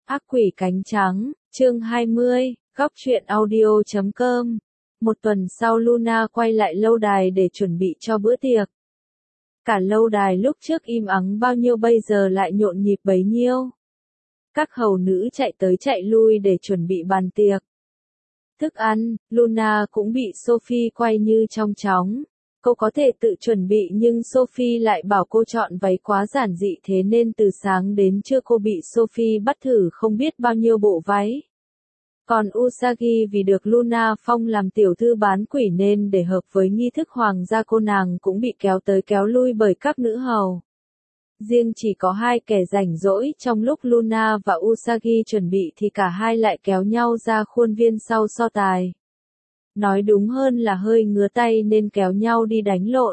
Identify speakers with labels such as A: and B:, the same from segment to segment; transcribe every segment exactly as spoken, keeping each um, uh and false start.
A: Ác quỷ cánh trắng, chương hai mươi, góc truyện audio chấm com. Một tuần sau Luna quay lại lâu đài để chuẩn bị cho bữa tiệc. Cả lâu đài lúc trước im ắng bao nhiêu bây giờ lại nhộn nhịp bấy nhiêu. Các hầu nữ chạy tới chạy lui để chuẩn bị bàn tiệc. Thức ăn, Luna cũng bị Sophie quay như trong chóng. Cô có thể tự chuẩn bị nhưng Sophie lại bảo cô chọn váy quá giản dị, thế nên từ sáng đến trưa cô bị Sophie bắt thử không biết bao nhiêu bộ váy. Còn Usagi vì được Luna phong làm tiểu thư bán quỷ nên để hợp với nghi thức hoàng gia cô nàng cũng bị kéo tới kéo lui bởi các nữ hầu. Riêng chỉ có hai kẻ rảnh rỗi trong lúc Luna và Usagi chuẩn bị thì cả hai lại kéo nhau ra khuôn viên sau so tài. Nói đúng hơn là hơi ngứa tay nên kéo nhau đi đánh lộn.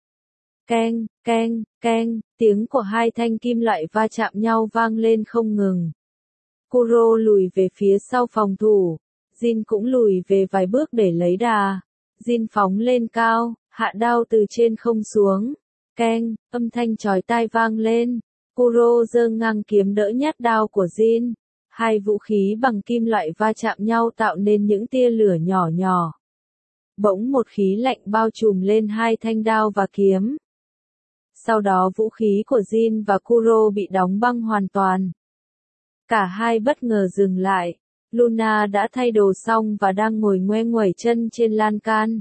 A: Keng, keng, keng, tiếng của hai thanh kim loại va chạm nhau vang lên không ngừng. Kuro lùi về phía sau phòng thủ. Jin cũng lùi về vài bước để lấy đà. Jin phóng lên cao, hạ đao từ trên không xuống. Keng, âm thanh chói tai vang lên. Kuro giơ ngang kiếm đỡ nhát đao của Jin. Hai vũ khí bằng kim loại va chạm nhau tạo nên những tia lửa nhỏ nhỏ. Bỗng một khí lạnh bao trùm lên hai thanh đao và kiếm. Sau đó vũ khí của Jin và Kuro bị đóng băng hoàn toàn. Cả hai bất ngờ dừng lại. Luna đã thay đồ xong và đang ngồi ngoe nguẩy chân trên lan can.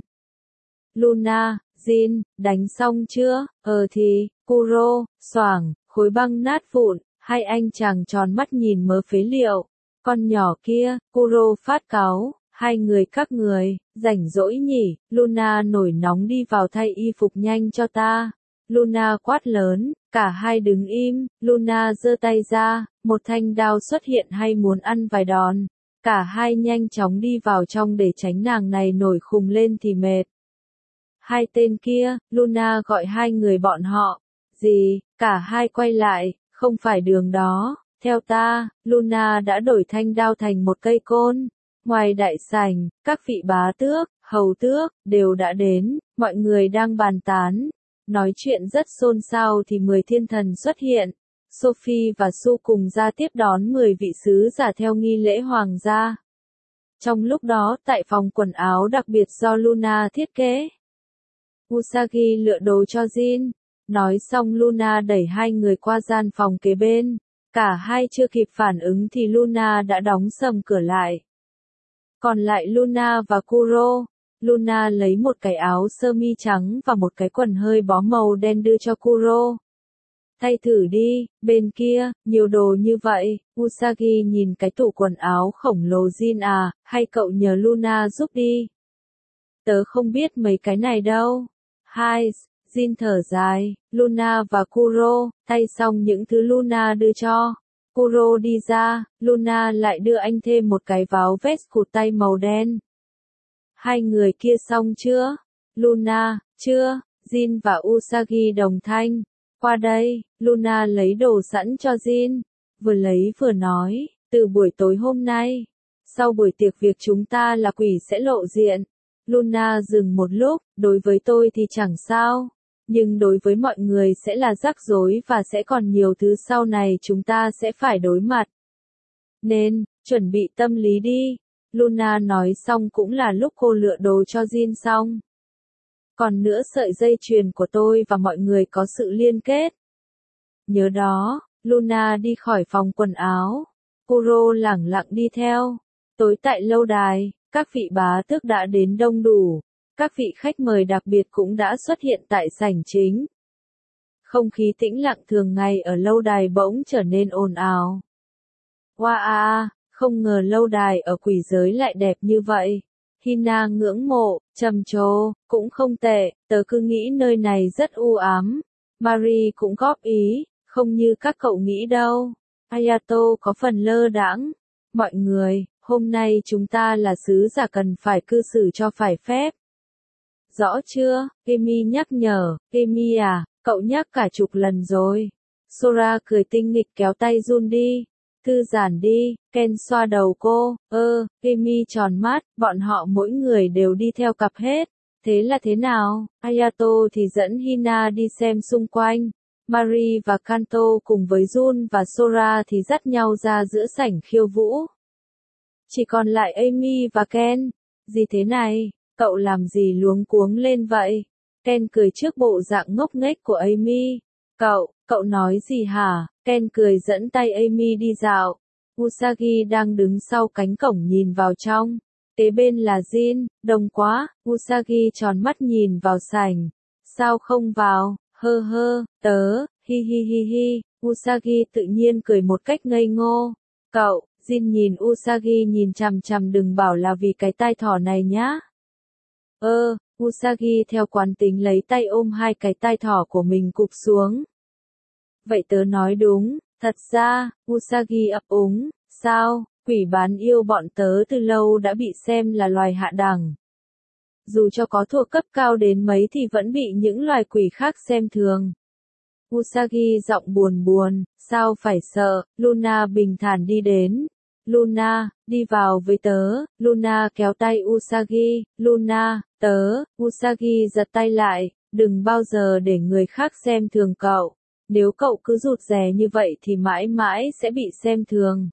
A: Luna, Jin, đánh xong chưa? Ờ thì, Kuro, xoảng, khối băng nát vụn, hai anh chàng tròn mắt nhìn mớ phế liệu. Con nhỏ kia, Kuro phát cáu, hai người các người, rảnh rỗi nhỉ? Luna nổi nóng đi vào thay y phục nhanh cho ta. Luna quát lớn, cả hai đứng im. Luna giơ tay ra, một thanh đao xuất hiện hay muốn ăn vài đòn. Cả hai nhanh chóng đi vào trong để tránh nàng này nổi khùng lên thì mệt. Hai tên kia, Luna gọi hai người bọn họ. Gì? Cả hai quay lại, không phải đường đó. Theo ta, Luna đã đổi thanh đao thành một cây côn. Ngoài đại sảnh, các vị bá tước, hầu tước, đều đã đến, mọi người đang bàn tán. Nói chuyện rất xôn xao thì mười thiên thần xuất hiện. Sophie và Su cùng ra tiếp đón mười vị sứ giả theo nghi lễ hoàng gia. Trong lúc đó, tại phòng quần áo đặc biệt do Luna thiết kế, Usagi lựa đồ cho Jin. Nói xong Luna đẩy hai người qua gian phòng kế bên. Cả hai chưa kịp phản ứng thì Luna đã đóng sầm cửa lại. Còn lại Luna và Kuro. Luna lấy một cái áo sơ mi trắng và một cái quần hơi bó màu đen đưa cho Kuro. Thay thử đi, bên kia, nhiều đồ như vậy. Usagi nhìn cái tủ quần áo khổng lồ. Jin à, hay cậu nhờ Luna giúp đi. Tớ không biết mấy cái này đâu. Hai, Jin thở dài. Luna và Kuro, thay xong những thứ Luna đưa cho. Kuro đi ra, Luna lại đưa anh thêm một cái váo vest cụt tay màu đen. Hai người kia xong chưa? Luna, chưa. Jin và Usagi đồng thanh. Qua đây, Luna lấy đồ sẵn cho Jin. Vừa lấy vừa nói, từ buổi tối hôm nay, sau buổi tiệc việc chúng ta là quỷ sẽ lộ diện. Luna dừng một lúc, đối với tôi thì chẳng sao. Nhưng đối với mọi người sẽ là rắc rối và sẽ còn nhiều thứ sau này chúng ta sẽ phải đối mặt. Nên, chuẩn bị tâm lý đi. Luna nói xong cũng là lúc cô lựa đồ cho Jin xong. Còn nữa sợi dây chuyền của tôi và mọi người có sự liên kết. Nhớ đó, Luna đi khỏi phòng quần áo. Kuro lẳng lặng đi theo. Tối tại lâu đài, các vị bá tước đã đến đông đủ. Các vị khách mời đặc biệt cũng đã xuất hiện tại sảnh chính. Không khí tĩnh lặng thường ngày ở lâu đài bỗng trở nên ồn ào. Wow à, không ngờ lâu đài ở quỷ giới lại đẹp như vậy. Hina ngưỡng mộ, trầm trồ, cũng không tệ, tớ cứ nghĩ nơi này rất u ám. Marie cũng góp ý, không như các cậu nghĩ đâu. Ayato có phần lơ đãng. Mọi người, hôm nay chúng ta là sứ giả cần phải cư xử cho phải phép. Rõ chưa? Emi nhắc nhở. Emi à, cậu nhắc cả chục lần rồi. Sora cười tinh nghịch kéo tay Jun đi. Thư giãn đi. Ken xoa đầu cô. Ơ, Emi tròn mắt, bọn họ mỗi người đều đi theo cặp hết. Thế là thế nào? Ayato thì dẫn Hina đi xem xung quanh. Marie và Kanto cùng với Jun và Sora thì dắt nhau ra giữa sảnh khiêu vũ. Chỉ còn lại Amy và Ken. Gì thế này, cậu làm gì luống cuống lên vậy? Ken cười trước bộ dạng ngốc nghếch của Amy. Cậu, cậu nói gì hả? Ken cười dẫn tay Amy đi dạo. Usagi đang đứng sau cánh cổng nhìn vào trong. Kế bên là Jin, đông quá. Usagi tròn mắt nhìn vào sảnh. Sao không vào? Hơ hơ, tớ, hi hi hi hi. Usagi tự nhiên cười một cách ngây ngô. Cậu, Jin nhìn Usagi nhìn chằm chằm, đừng bảo là vì cái tai thỏ này nhá. Ơ, Usagi theo quán tính lấy tay ôm hai cái tai thỏ của mình cụp xuống. Vậy tớ nói đúng, thật ra, Usagi ấp úng, sao, quỷ bán yêu bọn tớ từ lâu đã bị xem là loài hạ đẳng. Dù cho có thuộc cấp cao đến mấy thì vẫn bị những loài quỷ khác xem thường. Usagi giọng buồn buồn, sao phải sợ, Luna bình thản đi đến. Luna, đi vào với tớ. Luna kéo tay Usagi. Luna, tớ. Usagi giật tay lại, đừng bao giờ để người khác xem thường cậu. Nếu cậu cứ rụt rè như vậy thì mãi mãi sẽ bị xem thường.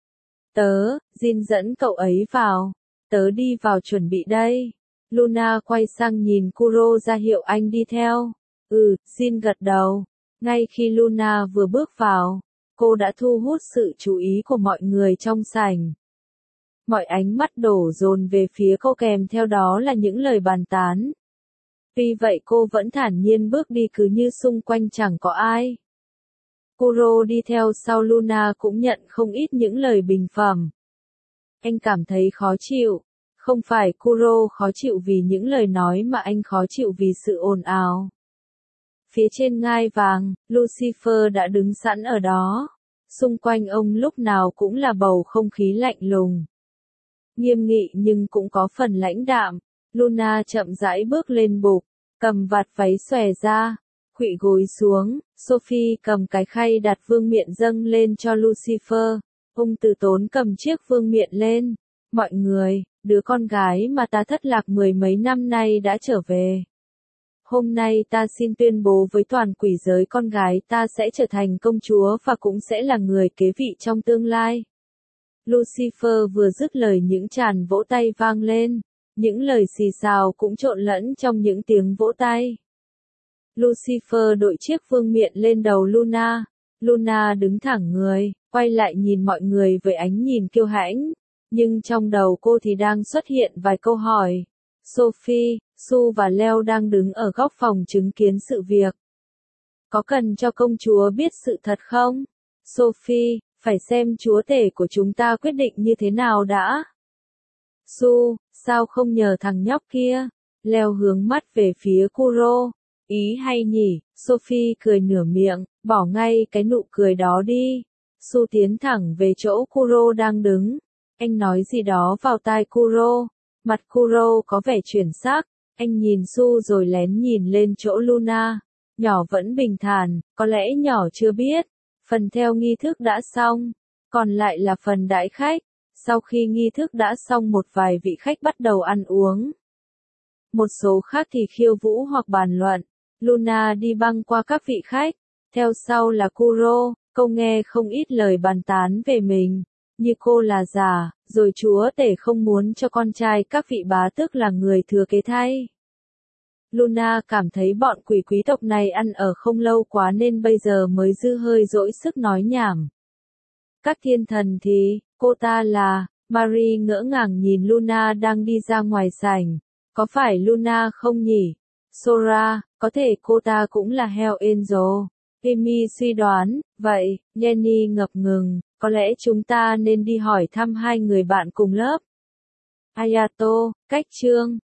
A: Tớ, Jin dẫn cậu ấy vào. Tớ đi vào chuẩn bị đây. Luna quay sang nhìn Kuro ra hiệu anh đi theo. Ừ, Jin gật đầu. Ngay khi Luna vừa bước vào, cô đã thu hút sự chú ý của mọi người trong sảnh. Mọi ánh mắt đổ dồn về phía cô, kèm theo đó là những lời bàn tán. Tuy vậy cô vẫn thản nhiên bước đi cứ như xung quanh chẳng có ai. Kuro đi theo sau Luna cũng nhận không ít những lời bình phẩm. Anh cảm thấy khó chịu. Không phải Kuro khó chịu vì những lời nói mà anh khó chịu vì sự ồn ào. Phía trên ngai vàng, Lucifer đã đứng sẵn ở đó. Xung quanh ông lúc nào cũng là bầu không khí lạnh lùng. Nghiêm nghị nhưng cũng có phần lãnh đạm. Luna chậm rãi bước lên bục, cầm vạt váy xòe ra, khuỵu gối xuống. Sophie cầm cái khay đặt vương miện dâng lên cho Lucifer. Ông từ tốn cầm chiếc vương miện lên. Mọi người, đứa con gái mà ta thất lạc mười mấy năm nay đã trở về. Hôm nay ta xin tuyên bố với toàn quỷ giới, con gái ta sẽ trở thành công chúa và cũng sẽ là người kế vị trong tương lai. Lucifer vừa dứt lời, những tràng vỗ tay vang lên. Những lời xì xào cũng trộn lẫn trong những tiếng vỗ tay. Lucifer đội chiếc vương miện lên đầu Luna. Luna đứng thẳng người, quay lại nhìn mọi người với ánh nhìn kiêu hãnh. Nhưng trong đầu cô thì đang xuất hiện vài câu hỏi. Sophie, Su và Leo đang đứng ở góc phòng chứng kiến sự việc. Có cần cho công chúa biết sự thật không? Sophie, phải xem chúa tể của chúng ta quyết định như thế nào đã. Su, sao không nhờ thằng nhóc kia? Leo hướng mắt về phía Kuro. Ý hay nhỉ? Sophie cười nửa miệng, bỏ ngay cái nụ cười đó đi. Su tiến thẳng về chỗ Kuro đang đứng. Anh nói gì đó vào tai Kuro. Mặt Kuro có vẻ chuyển sắc. Anh nhìn Su rồi lén nhìn lên chỗ Luna. Nhỏ vẫn bình thản, có lẽ nhỏ chưa biết. Phần theo nghi thức đã xong. Còn lại là phần đãi khách. Sau khi nghi thức đã xong, một vài vị khách bắt đầu ăn uống. Một số khác thì khiêu vũ hoặc bàn luận. Luna đi băng qua các vị khách. Theo sau là Kuro. Cô nghe không ít lời bàn tán về mình. Như cô là già, rồi chúa tể không muốn cho con trai các vị bá tước là người thừa kế thay. Luna cảm thấy bọn quỷ quý tộc này ăn ở không lâu quá nên bây giờ mới dư hơi dỗi sức nói nhảm. Các thiên thần thì, cô ta là, Marie ngỡ ngàng nhìn Luna đang đi ra ngoài sảnh. Có phải Luna không nhỉ? Sora, có thể cô ta cũng là Hell Angel. Amy suy đoán, vậy, Jenny ngập ngừng, có lẽ chúng ta nên đi hỏi thăm hai người bạn cùng lớp. Ayato, cách chương.